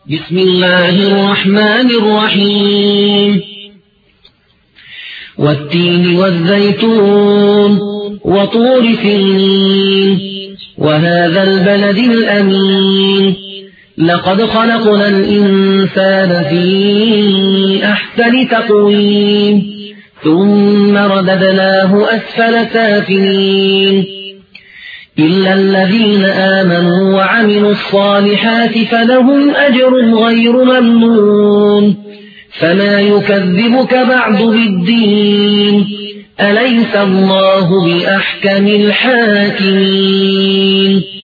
بسم الله الرحمن الرحيم والتين والزيتون وطور سينين وهذا البلد الأمين لقد خلقنا الإنسان في أحسن تقويم ثم رددناه أسفل سافلين إلا الذين آمنوا وعملوا الصالحات فلهم أجر غير ممنون فما يكذبك بعد بالدين أليس الله بأحكم الحاكمين